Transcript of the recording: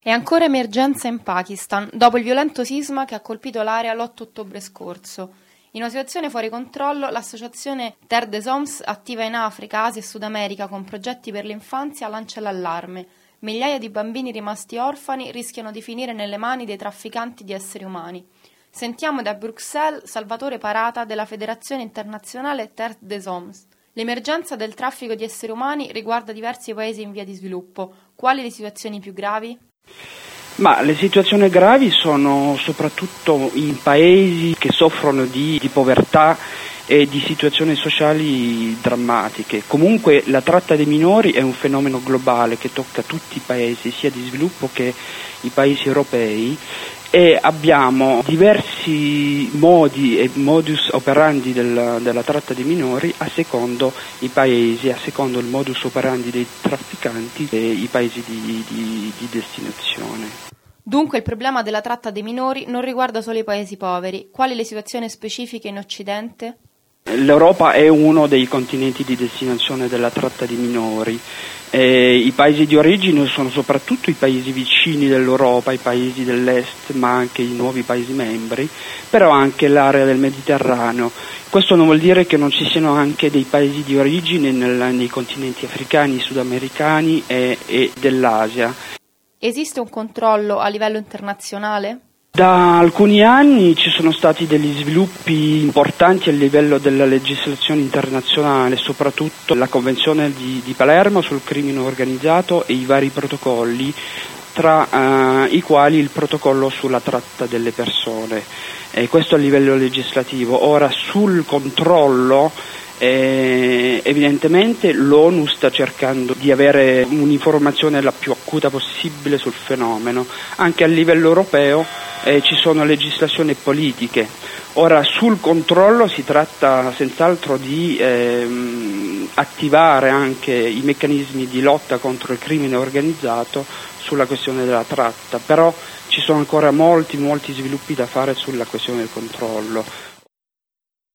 E ancora emergenza in Pakistan, dopo il violento sisma che ha colpito l'area l'8 ottobre scorso. In una situazione fuori controllo, l'associazione Terre des Hommes, attiva in Africa, Asia e Sud America con progetti per l'infanzia, lancia l'allarme. Migliaia di bambini rimasti orfani rischiano di finire nelle mani dei trafficanti di esseri umani. Sentiamo da Bruxelles Salvatore Parata della Federazione Internazionale Terre des Hommes. L'emergenza del traffico di esseri umani riguarda diversi paesi in via di sviluppo. Quali le situazioni più gravi? Ma le situazioni gravi sono soprattutto in paesi che soffrono di povertà e di situazioni sociali drammatiche. Comunque la tratta dei minori è un fenomeno globale che tocca tutti i paesi, sia di sviluppo che i paesi europei, e abbiamo diversi modi e modus operandi della tratta dei minori a secondo i paesi, a secondo il modus operandi dei trafficanti e i paesi di destinazione. Dunque il problema della tratta dei minori non riguarda solo i paesi poveri. Quali le situazioni specifiche in Occidente? L'Europa è uno dei continenti di destinazione della tratta di minori. I paesi di origine sono soprattutto i paesi vicini dell'Europa, i paesi dell'Est, ma anche i nuovi paesi membri, però anche l'area del Mediterraneo. Questo non vuol dire che non ci siano anche dei paesi di origine nei continenti africani, sudamericani e dell'Asia. Esiste un controllo a livello internazionale? Da alcuni anni ci sono stati degli sviluppi importanti a livello della legislazione internazionale, soprattutto la Convenzione di Palermo sul crimine organizzato e i vari protocolli, tra i quali il protocollo sulla tratta delle persone. Questo a livello legislativo. Ora sul controllo evidentemente l'ONU sta cercando di avere un'informazione la più acuta possibile sul fenomeno. Anche a livello europeo ci sono legislazioni e politiche. Ora sul controllo si tratta senz'altro di attivare anche i meccanismi di lotta contro il crimine organizzato sulla questione della tratta, però ci sono ancora molti sviluppi da fare sulla questione del controllo.